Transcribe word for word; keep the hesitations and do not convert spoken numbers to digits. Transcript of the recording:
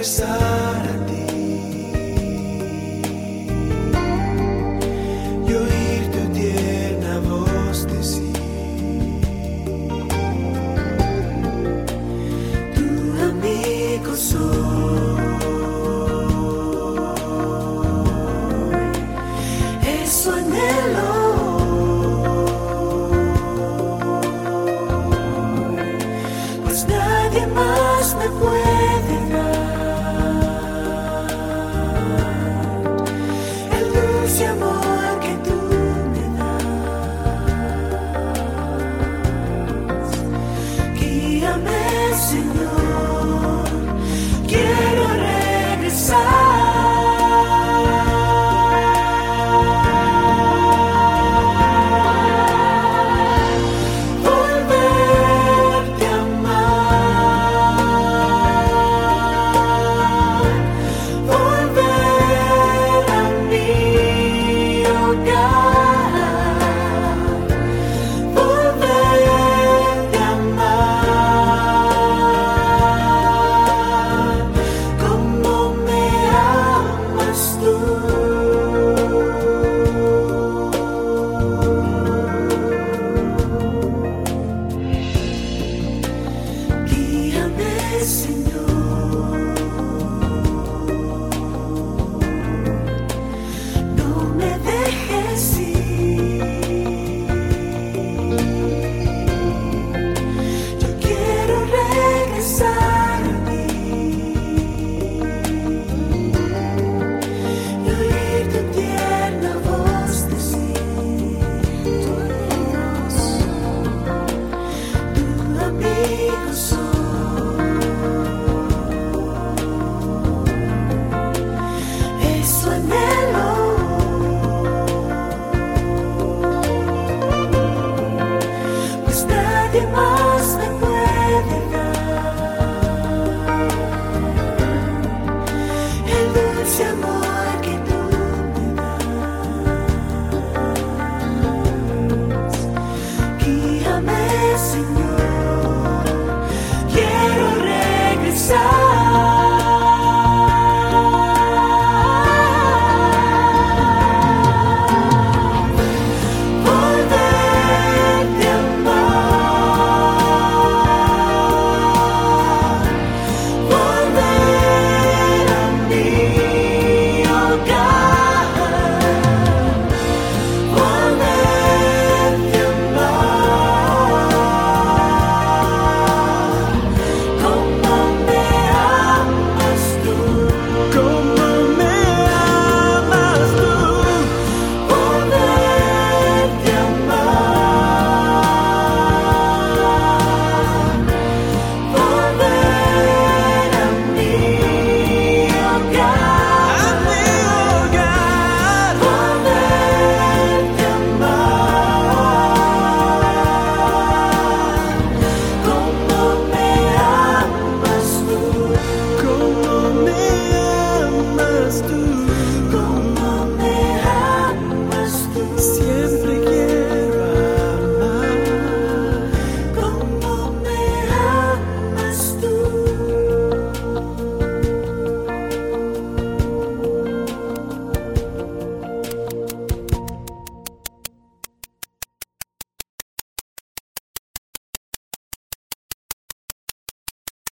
regresar a ti y oír tu tierna voz decir: tu amigo soy. Eso anhelo, pues nadie más me puede dar el dulce amor que tú me das. Guíame, Señor, quiero regresar. Señor, no me dejes ir. Yo quiero regresar a ti y oír tu tierna voz decir: tu amigo soy. Pues nadie más me puede